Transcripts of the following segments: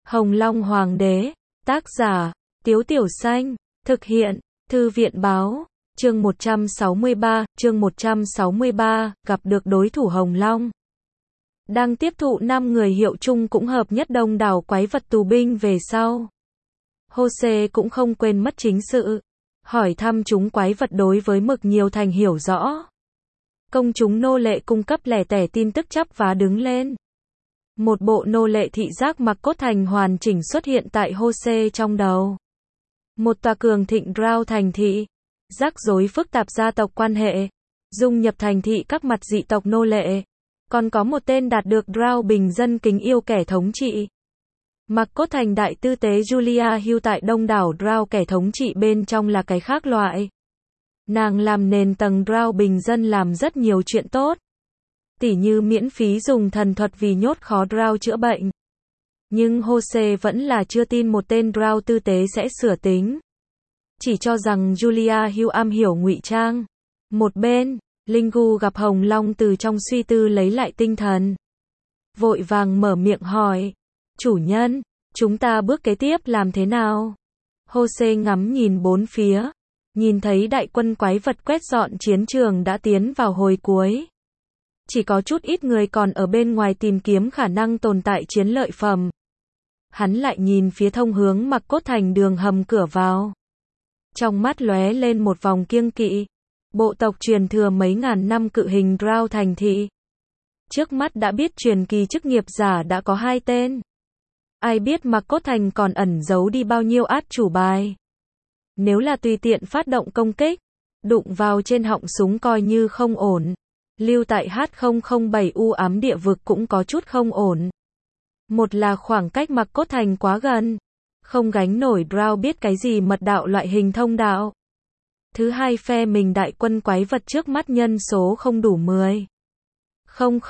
Hồng Long Hoàng đế, tác giả, Tiếu Tiểu Xanh, thực hiện, Thư viện Báo, chương 163, gặp được đối thủ Hồng Long. Đang tiếp thụ 5 người hiệu chung cũng hợp nhất đông đảo quái vật tù binh về sau. Jose cũng không quên mất chính sự, hỏi thăm chúng quái vật đối với mực nhiều thành hiểu rõ. Công chúng nô lệ cung cấp lẻ tẻ tin tức chắp vá đứng lên. Một bộ nô lệ thị giác mặc cốt thành hoàn chỉnh xuất hiện tại Jose trong đầu. Một tòa cường thịnh Drow thành thị, rắc rối phức tạp gia tộc quan hệ, dung nhập thành thị các mặt dị tộc nô lệ. Còn có một tên đạt được Drow bình dân kính yêu kẻ thống trị. Mặc cốt thành đại tư tế Julia Hill tại đông đảo Drow kẻ thống trị bên trong là cái khác loại. Nàng làm nền tầng Drow bình dân làm rất nhiều chuyện tốt. Tỉ như miễn phí dùng thần thuật vì nhốt khó Drow chữa bệnh. Nhưng Jose vẫn là chưa tin một tên Drow tư tế sẽ sửa tính. Chỉ cho rằng Julia Hill am hiểu ngụy trang. Một bên, Lingu gặp Hồng Long từ trong suy tư lấy lại tinh thần. Vội vàng mở miệng hỏi. Chủ nhân, chúng ta bước kế tiếp làm thế nào? Jose ngắm nhìn bốn phía. Nhìn thấy đại quân quái vật quét dọn chiến trường đã tiến vào hồi cuối. Chỉ có chút ít người còn ở bên ngoài tìm kiếm khả năng tồn tại chiến lợi phẩm. Hắn lại nhìn phía thông hướng Mặc Cốt thành đường hầm cửa vào. Trong mắt lóe lên một vòng kiêng kỵ. Bộ tộc truyền thừa mấy ngàn năm cự hình Drow thành thị. Trước mắt đã biết truyền kỳ chức nghiệp giả đã có 2 tên. Ai biết Mặc Cốt thành còn ẩn giấu đi bao nhiêu át chủ bài. Nếu là tùy tiện phát động công kích, đụng vào trên họng súng coi như không ổn. Lưu tại H007 u ám địa vực cũng có chút không ổn. Một là khoảng cách Mặc Cốt thành quá gần, không gánh nổi Drow biết cái gì mật đạo loại hình thông đạo. Thứ hai phe mình đại quân quái vật trước mắt nhân số không đủ 10. Không,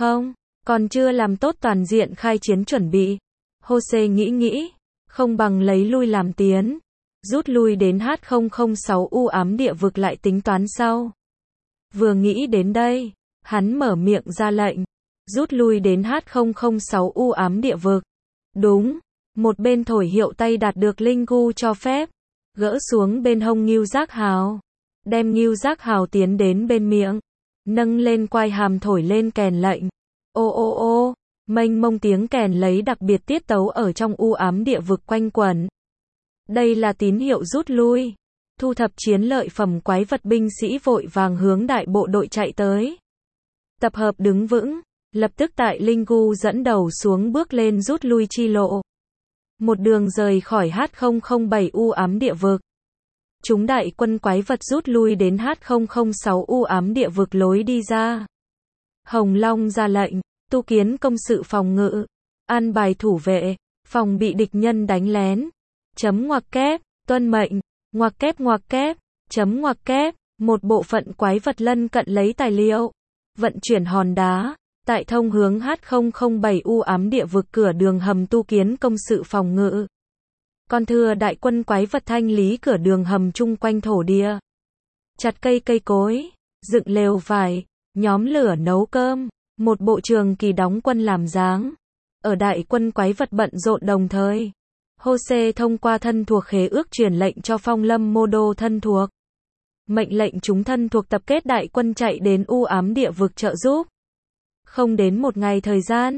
còn chưa làm tốt toàn diện khai chiến chuẩn bị. Jose nghĩ, không bằng lấy lui làm tiến. Rút lui đến H006 u ám địa vực lại tính toán sau. Vừa nghĩ đến đây, hắn mở miệng ra lệnh. Rút lui đến H006 u ám địa vực. Đúng, một bên thổi hiệu tay đạt được Lingu cho phép. Gỡ xuống bên hông ngưu giác hào. Đem ngưu giác hào tiến đến bên miệng. Nâng lên quai hàm thổi lên kèn lệnh. Ô, mênh mông tiếng kèn lấy đặc biệt tiết tấu ở trong u ám địa vực quanh quẩn. Đây là tín hiệu rút lui. Thu thập chiến lợi phẩm quái vật binh sĩ vội vàng hướng đại bộ đội chạy tới. Tập hợp đứng vững, lập tức tại Lingu dẫn đầu xuống bước lên rút lui chi lộ. Một đường rời khỏi H007 u ám địa vực. Chúng đại quân quái vật rút lui đến H006 u ám địa vực lối đi ra. Hồng Long ra lệnh, tu kiến công sự phòng ngự, an bài thủ vệ, phòng bị địch nhân đánh lén. Ngoặc kép, tuân mệnh, ngoặc kép, ngoặc kép, một bộ phận quái vật lân cận lấy tài liệu, vận chuyển hòn đá, tại thông hướng H007 u ám địa vực cửa đường hầm tu kiến công sự phòng ngự. Còn thừa đại quân quái vật thanh lý cửa đường hầm chung quanh thổ địa. Chặt cây cối, dựng lều vải, nhóm lửa nấu cơm, một bộ trường kỳ đóng quân làm dáng. Ở đại quân quái vật bận rộn đồng thời. Jose thông qua thân thuộc khế ước truyền lệnh cho Phong Lâm Mô Đô thân thuộc. Mệnh lệnh chúng thân thuộc tập kết đại quân chạy đến u ám địa vực trợ giúp. Không đến một ngày thời gian,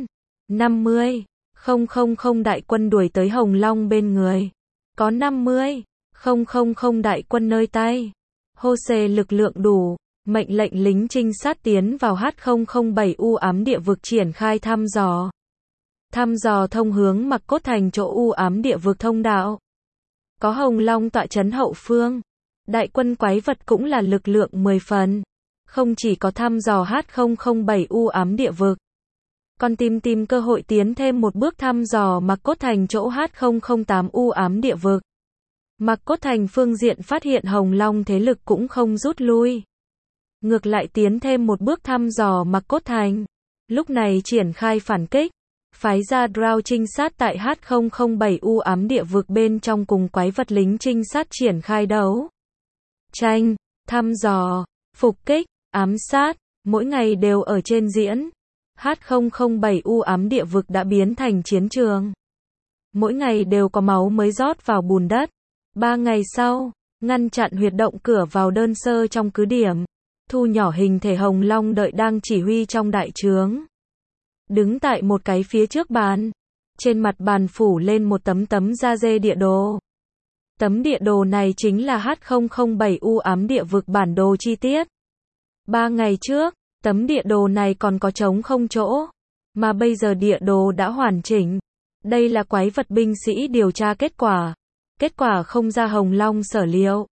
50,000 đại quân đuổi tới Hồng Long bên người. Có 50,000 đại quân nơi tay. Jose lực lượng đủ, mệnh lệnh lính trinh sát tiến vào H007 u ám địa vực triển khai thăm dò. Thăm dò thông hướng Mặc Cốt thành chỗ u ám địa vực thông đạo. Có Hồng Long tọa trấn hậu phương. Đại quân quái vật cũng là lực lượng 10 phần. Không chỉ có thăm dò H007 u ám địa vực. Còn tìm cơ hội tiến thêm một bước thăm dò Mặc Cốt thành chỗ H008 u ám địa vực. Mặc Cốt thành phương diện phát hiện Hồng Long thế lực cũng không rút lui. Ngược lại tiến thêm một bước thăm dò Mặc Cốt thành. Lúc này triển khai phản kích. Phái ra Drow trinh sát tại H007 u ám địa vực bên trong cùng quái vật lính trinh sát triển khai đấu. Tranh, thăm dò, phục kích, ám sát, mỗi ngày đều ở trên diễn. H007 u ám địa vực đã biến thành chiến trường. Mỗi ngày đều có máu mới rót vào bùn đất. 3 ngày sau, ngăn chặn huyệt động cửa vào đơn sơ trong cứ điểm. Thu nhỏ hình thể Hồng Long đợi đang chỉ huy trong đại trướng. Đứng tại một cái phía trước bàn. Trên mặt bàn phủ lên một tấm da dê địa đồ. Tấm địa đồ này chính là H007 u ám địa vực bản đồ chi tiết. 3 ngày trước, tấm địa đồ này còn có trống không chỗ. Mà bây giờ địa đồ đã hoàn chỉnh. Đây là quái vật binh sĩ điều tra kết quả. Kết quả không ra Hồng Long sở liệu.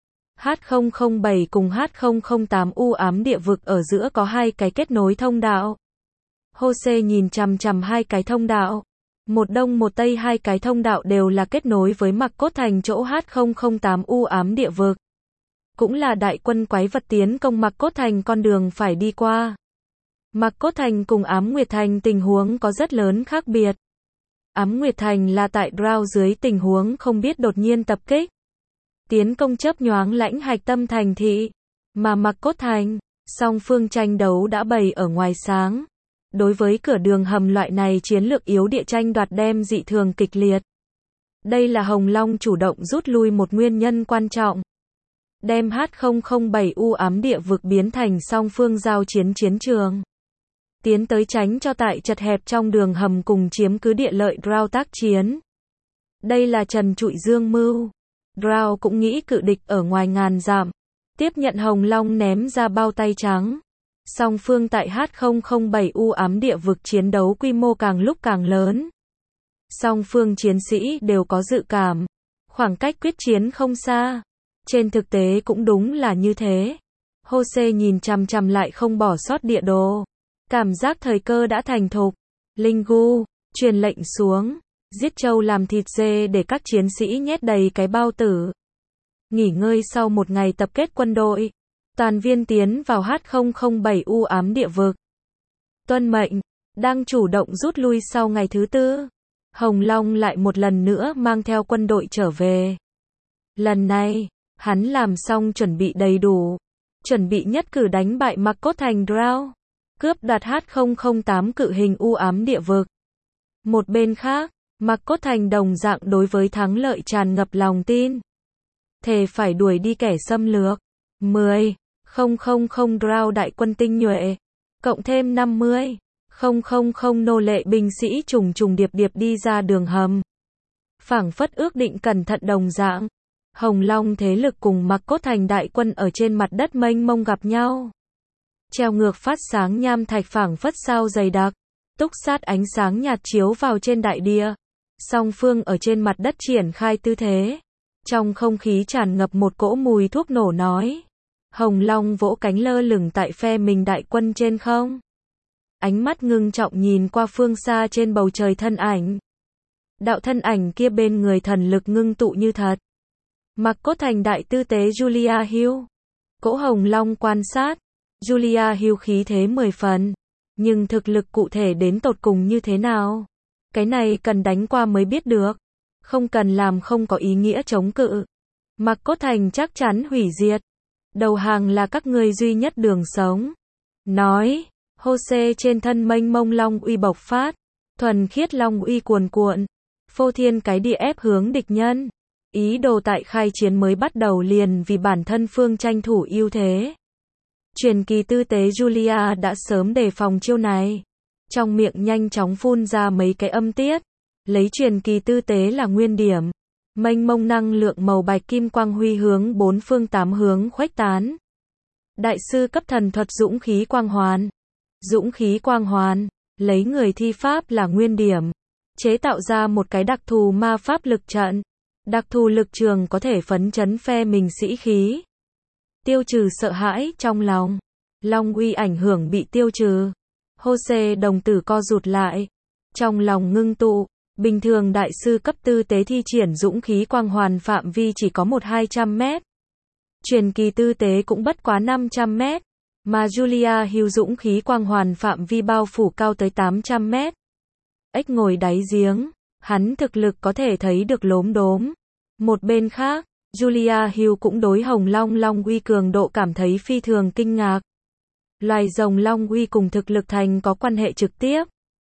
H007 cùng H008 u ám địa vực ở giữa có 2 cái kết nối thông đạo. Jose nhìn chằm chằm 2 cái thông đạo. Một đông một tây 2 cái thông đạo đều là kết nối với Mạc Cốt Thành chỗ H008 u ám địa vực. Cũng là đại quân quái vật tiến công Mạc Cốt Thành con đường phải đi qua. Mạc Cốt Thành cùng Ám Nguyệt Thành tình huống có rất lớn khác biệt. Ám Nguyệt Thành là tại Drow dưới tình huống không biết đột nhiên tập kích. Tiến công chớp nhoáng lãnh hạch tâm thành thị. Mà Mạc Cốt Thành, song phương tranh đấu đã bày ở ngoài sáng. Đối với cửa đường hầm loại này chiến lược yếu địa tranh đoạt đem dị thường kịch liệt. Đây là Hồng Long chủ động rút lui một nguyên nhân quan trọng. Đem H007 u ám địa vực biến thành song phương giao chiến chiến trường. Tiến tới tránh cho tại chật hẹp trong đường hầm cùng chiếm cứ địa lợi Drow tác chiến. Đây là trần trụi dương mưu. Drow cũng nghĩ cự địch ở ngoài ngàn dặm. Tiếp nhận Hồng Long ném ra bao tay trắng. Song phương tại H007 u ám địa vực chiến đấu quy mô càng lúc càng lớn. Song phương chiến sĩ đều có dự cảm. Khoảng cách quyết chiến không xa. Trên thực tế cũng đúng là như thế. Jose nhìn chằm chằm lại không bỏ sót địa đồ. Cảm giác thời cơ đã thành thục. Linh Gu, truyền lệnh xuống. Giết trâu làm thịt dê để các chiến sĩ nhét đầy cái bao tử. Nghỉ ngơi sau một ngày tập kết quân đội. Toàn viên tiến vào H007 u ám địa vực. Tuân mệnh, đang chủ động rút lui sau ngày thứ 4. Hồng Long lại một lần nữa mang theo quân đội trở về. Lần này, hắn làm xong chuẩn bị đầy đủ. Chuẩn bị nhất cử đánh bại Mạc Cốt Thành Drow. Cướp đoạt H008 cự hình u ám địa vực. Một bên khác, Mạc Cốt Thành đồng dạng đối với thắng lợi tràn ngập lòng tin. Thề phải đuổi đi kẻ xâm lược. 10. 000 Drow đại quân tinh nhuệ. Cộng thêm 50. 000 nô lệ binh sĩ trùng trùng điệp điệp đi ra đường hầm. Phảng phất ước định cẩn thận đồng dạng. Hồng Long thế lực cùng Mạc Cốt Thành đại quân ở trên mặt đất mênh mông gặp nhau. Treo ngược phát sáng nham thạch phảng phất sao dày đặc. Túc sát ánh sáng nhạt chiếu vào trên đại địa. Song phương ở trên mặt đất triển khai tư thế. Trong không khí tràn ngập một cỗ mùi thuốc nổ nói. Hồng Long vỗ cánh lơ lửng tại phe mình đại quân trên không. Ánh mắt ngưng trọng nhìn qua phương xa trên bầu trời thân ảnh. Đạo thân ảnh kia bên người thần lực ngưng tụ như thật. Mạc Cốt Thành đại tư tế Julia Hill. Cỗ Hồng Long quan sát. Julia Hill khí thế 10 phần. Nhưng thực lực cụ thể đến tột cùng như thế nào? Cái này cần đánh qua mới biết được. Không cần làm không có ý nghĩa chống cự. Mạc Cốt Thành chắc chắn hủy diệt. Đầu hàng là các ngươi duy nhất đường sống. Nói, Jose trên thân mênh mông long uy bộc phát. Thuần khiết long uy cuồn cuộn. Phô thiên cái địa ép hướng địch nhân. Ý đồ tại khai chiến mới bắt đầu liền vì bản thân phương tranh thủ ưu thế. Truyền kỳ tư tế Julia đã sớm đề phòng chiêu này. Trong miệng nhanh chóng phun ra mấy cái âm tiết. Lấy truyền kỳ tư tế là nguyên điểm. Mênh mông năng lượng màu bạch kim quang huy hướng 4 phương 8 hướng khuếch tán. Đại sư cấp thần thuật dũng khí quang hoàn. Dũng khí quang hoàn, lấy người thi pháp là nguyên điểm. Chế tạo ra một cái đặc thù ma pháp lực trận. Đặc thù lực trường có thể phấn chấn phe mình sĩ khí. Tiêu trừ sợ hãi trong lòng. Long uy ảnh hưởng bị tiêu trừ. Jose đồng tử co rụt lại. Trong lòng ngưng tụ. Bình thường đại sư cấp tư tế thi triển dũng khí quang hoàn phạm vi chỉ có 1-200 mét. Truyền kỳ tư tế cũng bất quá 500 mét. Mà Julia Hill dũng khí quang hoàn phạm vi bao phủ cao tới 800 mét. Ếch ngồi đáy giếng. Hắn thực lực có thể thấy được lốm đốm. Một bên khác, Julia Hill cũng đối Hồng Long Long uy cường độ cảm thấy phi thường kinh ngạc. Loài rồng Long uy cùng thực lực thành có quan hệ trực tiếp.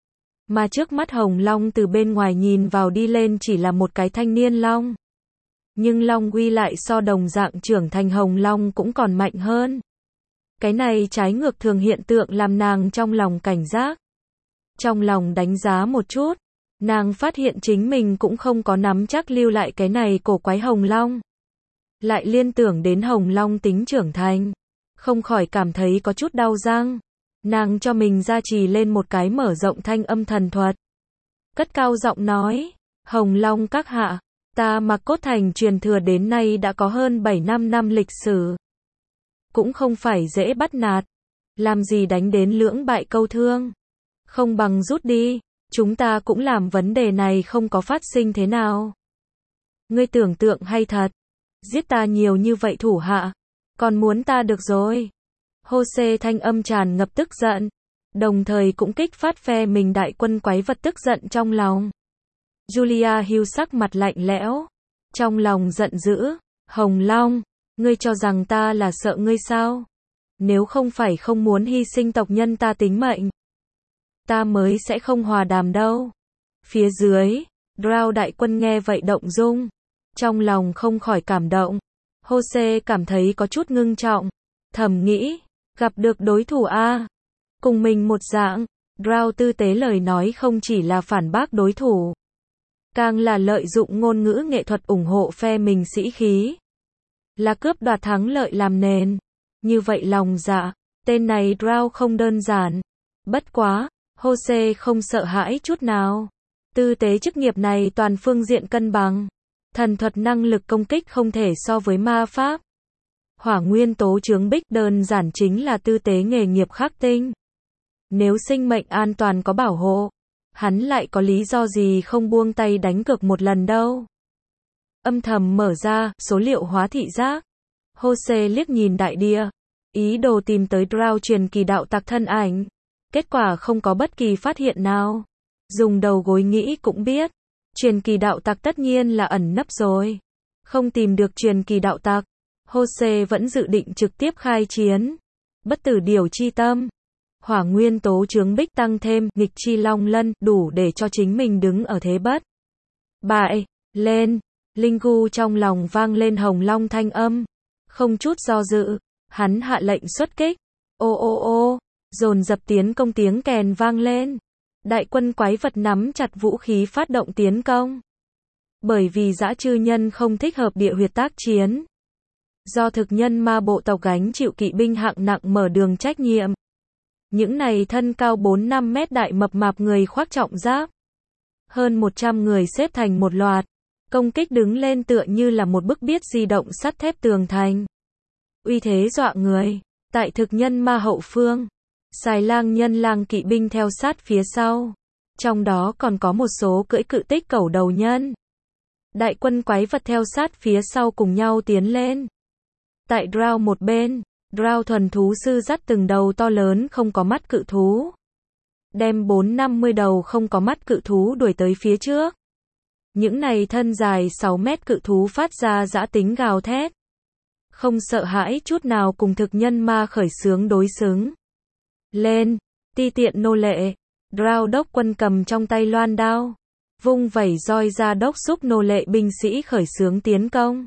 Mà trước mắt Hồng Long từ bên ngoài nhìn vào đi lên chỉ là một cái thanh niên long. Nhưng Long uy lại so đồng dạng trưởng thành Hồng Long cũng còn mạnh hơn. Cái này trái ngược thường hiện tượng làm nàng trong lòng cảnh giác. Trong lòng đánh giá một chút, nàng phát hiện chính mình cũng không có nắm chắc lưu lại cái này cổ quái Hồng Long. Lại liên tưởng đến Hồng Long tính trưởng thành, không khỏi cảm thấy có chút đau răng. Nàng cho mình gia trì lên một cái mở rộng thanh âm thần thuật. Cất cao giọng nói, Hồng Long các hạ, ta Mạc Cốt Thành truyền thừa đến nay đã có hơn 7-5 năm lịch sử. Cũng không phải dễ bắt nạt. Làm gì đánh đến lưỡng bại câu thương. Không bằng rút đi, chúng ta cũng làm vấn đề này không có phát sinh thế nào. Ngươi tưởng tượng hay thật, giết ta nhiều như vậy thủ hạ, còn muốn ta được rồi. Jose thanh âm tràn ngập tức giận, đồng thời cũng kích phát phe mình đại quân quái vật tức giận trong lòng. Julia Hill sắc mặt lạnh lẽo, trong lòng giận dữ, Hồng Long, ngươi cho rằng ta là sợ ngươi sao? Nếu không phải không muốn hy sinh tộc nhân ta tính mệnh, ta mới sẽ không hòa đàm đâu. Phía dưới, Drow đại quân nghe vậy động dung, trong lòng không khỏi cảm động. Jose cảm thấy có chút ngưng trọng, thầm nghĩ, gặp được đối thủ A. Cùng mình một dạng, Drow tư tế lời nói không chỉ là phản bác đối thủ, càng là lợi dụng ngôn ngữ nghệ thuật ủng hộ phe mình sĩ khí. Là cướp đoạt thắng lợi làm nền. Như vậy lòng dạ, tên này Drow không đơn giản. Bất quá, Jose không sợ hãi chút nào. Tư tế chức nghiệp này toàn phương diện cân bằng. Thần thuật năng lực công kích không thể so với ma pháp. Hỏa nguyên tố chướng bích đơn giản chính là tư tế nghề nghiệp khắc tinh. Nếu sinh mệnh an toàn có bảo hộ, hắn lại có lý do gì không buông tay đánh cược một lần đâu. Âm thầm mở ra, số liệu hóa thị giác. Jose liếc nhìn đại địa, ý đồ tìm tới Drow truyền kỳ đạo tặc thân ảnh. Kết quả không có bất kỳ phát hiện nào. Dùng đầu gối nghĩ cũng biết, truyền kỳ đạo tặc tất nhiên là ẩn nấp rồi. Không tìm được truyền kỳ đạo tặc, Jose vẫn dự định trực tiếp khai chiến. Bất tử điều chi tâm, hỏa nguyên tố chướng bích tăng thêm nghịch chi long lân, đủ để cho chính mình đứng ở thế bất bại. Lên, Linh Gu trong lòng vang lên Hồng Long thanh âm. Không chút do dự, hắn hạ lệnh xuất kích. Ô ô ô, dồn dập tiến công tiếng kèn vang lên. Đại quân quái vật nắm chặt vũ khí phát động tiến công. Bởi vì dã chư nhân không thích hợp địa huyệt tác chiến. Do thực nhân ma bộ tộc gánh chịu kỵ binh hạng nặng mở đường trách nhiệm. Những này thân cao 4-5 mét đại mập mạp người khoác trọng giáp. Hơn 100 người xếp thành một loạt. Công kích đứng lên tựa như là một bức biết di động sắt thép tường thành. Uy thế dọa người. Tại thực nhân ma hậu phương, xài lang nhân lang kỵ binh theo sát phía sau. Trong đó còn có một số cưỡi cự tích cẩu đầu nhân. Đại quân quái vật theo sát phía sau cùng nhau tiến lên. Tại Drow một bên, Drow thuần thú sư dắt từng đầu to lớn không có mắt cự thú. Đem 4-50 đầu không có mắt cự thú đuổi tới phía trước. Những này thân dài 6 mét cự thú phát ra dã tính gào thét. Không sợ hãi chút nào cùng thực nhân ma khởi xướng đối xứng. Lên, ti tiện nô lệ. Drow đốc quân cầm trong tay loan đao. Vung vẩy roi ra đốc xúc nô lệ binh sĩ khởi xướng tiến công.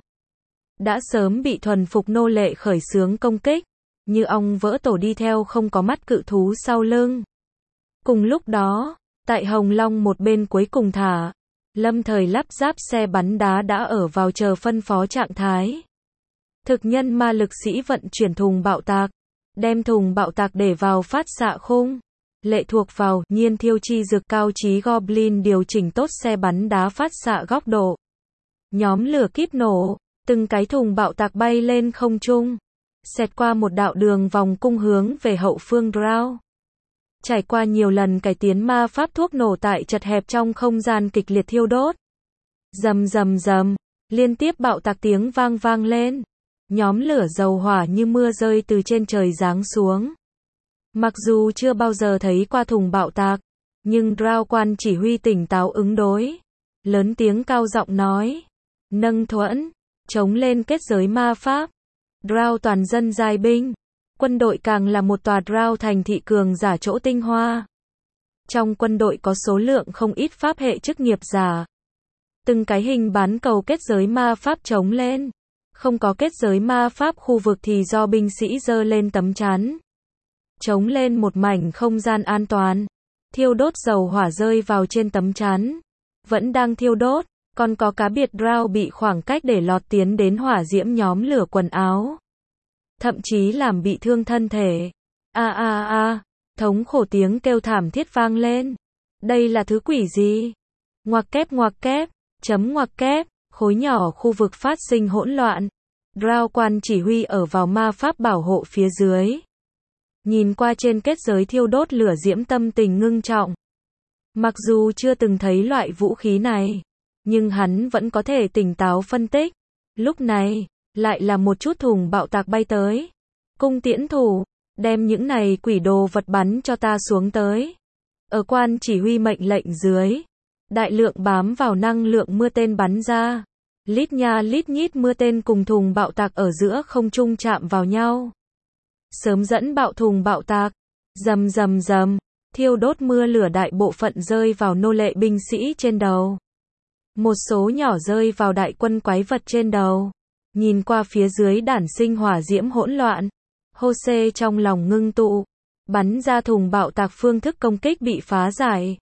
Đã sớm bị thuần phục nô lệ khởi xướng công kích. Như ong vỡ tổ đi theo không có mắt cự thú sau lưng. Cùng lúc đó, tại Hồng Long một bên cuối cùng thả. Lâm thời lắp ráp xe bắn đá đã ở vào chờ phân phó trạng thái. Thực nhân ma lực sĩ vận chuyển thùng bạo tạc. Đem thùng bạo tạc để vào phát xạ khung. Lệ thuộc vào nhiên thiêu chi dược cao trí Goblin điều chỉnh tốt xe bắn đá phát xạ góc độ. Nhóm lửa kíp nổ. Từng cái thùng bạo tạc bay lên không trung. Xẹt qua một đạo đường vòng cung hướng về hậu phương Drow. Trải qua nhiều lần cải tiến ma pháp thuốc nổ tại chật hẹp trong không gian kịch liệt thiêu đốt. Rầm rầm rầm, liên tiếp bạo tạc tiếng vang vang lên. Nhóm lửa dầu hỏa như mưa rơi từ trên trời giáng xuống. Mặc dù chưa bao giờ thấy qua thùng bạo tạc, nhưng Drow quan chỉ huy tỉnh táo ứng đối. Lớn tiếng cao giọng nói. Nâng thuẫn, chống lên kết giới ma pháp. Drow toàn dân giai binh. Quân đội càng là một tòa Drow thành thị cường giả chỗ tinh hoa. Trong quân đội có số lượng không ít pháp hệ chức nghiệp giả. Từng cái hình bán cầu kết giới ma pháp chống lên. Không có kết giới ma pháp khu vực thì do binh sĩ giơ lên tấm chắn. Chống lên một mảnh không gian an toàn. Thiêu đốt dầu hỏa rơi vào trên tấm chắn. Vẫn đang thiêu đốt, còn có cá biệt Drow bị khoảng cách để lọt tiến đến hỏa diễm nhóm lửa quần áo. Thậm chí làm bị thương thân thể. Thống khổ tiếng kêu thảm thiết vang lên. Đây là thứ quỷ gì? Ngoặc kép, chấm ngoặc kép, khối nhỏ khu vực phát sinh hỗn loạn. Drow quan chỉ huy ở vào ma pháp bảo hộ phía dưới. Nhìn qua trên kết giới thiêu đốt lửa diễm tâm tình ngưng trọng. Mặc dù chưa từng thấy loại vũ khí này, nhưng hắn vẫn có thể tỉnh táo phân tích. Lúc này, lại là một chút thùng bạo tạc bay tới. Cung tiễn thủ, đem những này quỷ đồ vật bắn cho ta xuống tới. Ở quan chỉ huy mệnh lệnh dưới, đại lượng bám vào năng lượng mưa tên bắn ra. Lít nha lít nhít mưa tên cùng thùng bạo tạc ở giữa không trung chạm vào nhau. Sớm dẫn bạo thùng bạo tạc. Rầm rầm rầm, thiêu đốt mưa lửa đại bộ phận rơi vào nô lệ binh sĩ trên đầu. Một số nhỏ rơi vào đại quân quái vật trên đầu. Nhìn qua phía dưới đản sinh hỏa diễm hỗn loạn. Jose trong lòng ngưng tụ. Bắn ra thùng bạo tạc phương thức công kích bị phá giải.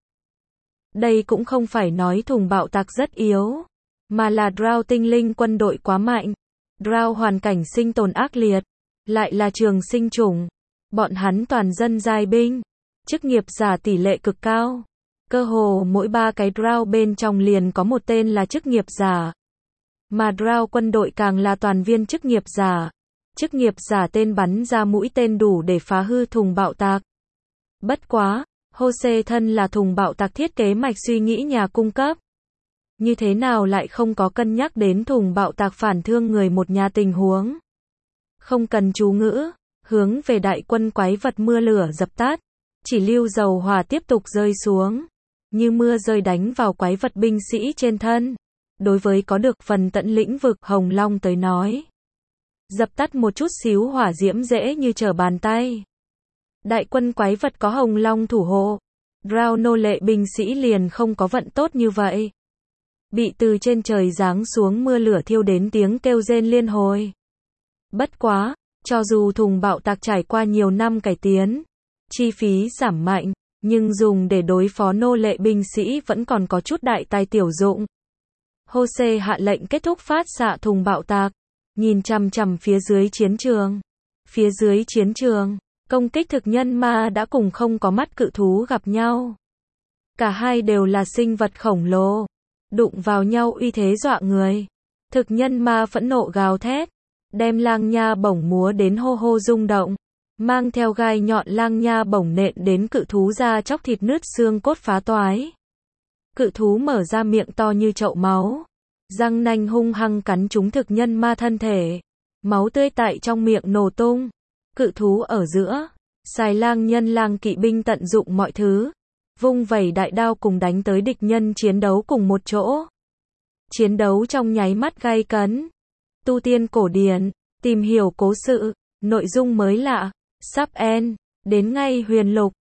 Đây cũng không phải nói thùng bạo tạc rất yếu. Mà là Drow tinh linh quân đội quá mạnh. Drow hoàn cảnh sinh tồn ác liệt. Lại là trường sinh chủng. Bọn hắn toàn dân giai binh. Chức nghiệp giả tỷ lệ cực cao. Cơ hồ mỗi 3 cái Drow bên trong liền có một tên là chức nghiệp giả. Mà Drow quân đội càng là toàn viên chức nghiệp giả. Chức nghiệp giả tên bắn ra mũi tên đủ để phá hư thùng bạo tạc. Bất quá, Jose thân là thùng bạo tạc thiết kế mạch suy nghĩ nhà cung cấp. Như thế nào lại không có cân nhắc đến thùng bạo tạc phản thương người một nhà tình huống. Không cần chú ngữ, hướng về đại quân quái vật mưa lửa dập tắt. Chỉ lưu dầu hỏa tiếp tục rơi xuống. Như mưa rơi đánh vào quái vật binh sĩ trên thân. Đối với có được phần tận lĩnh vực Hồng Long tới nói. Dập tắt một chút xíu hỏa diễm dễ như trở bàn tay. Đại quân quái vật có Hồng Long thủ hộ. Drow nô lệ binh sĩ liền không có vận tốt như vậy. Bị từ trên trời giáng xuống mưa lửa thiêu đến tiếng kêu rên liên hồi. Bất quá, cho dù thùng bạo tạc trải qua nhiều năm cải tiến, chi phí giảm mạnh, nhưng dùng để đối phó nô lệ binh sĩ vẫn còn có chút đại tài tiểu dụng. Jose hạ lệnh kết thúc phát xạ thùng bạo tạc, nhìn chằm chằm phía dưới chiến trường. Phía dưới chiến trường, công kích thực nhân ma đã cùng không có mắt cự thú gặp nhau. Cả hai đều là sinh vật khổng lồ, đụng vào nhau uy thế dọa người. Thực nhân ma phẫn nộ gào thét, đem lang nha bổng múa đến hô hô rung động, mang theo gai nhọn lang nha bổng nện đến cự thú ra chóc thịt nứt xương cốt phá toái. Cự thú mở ra miệng to như chậu máu, răng nanh hung hăng cắn trúng thực nhân ma thân thể, máu tươi tại trong miệng nổ tung. Cự thú ở giữa, xài lang nhân lang kỵ binh tận dụng mọi thứ, vung vẩy đại đao cùng đánh tới địch nhân chiến đấu cùng một chỗ. Chiến đấu trong nháy mắt gay cấn. Tu tiên cổ điển, tìm hiểu cố sự, nội dung mới lạ, sub en, đến ngay huyền lục.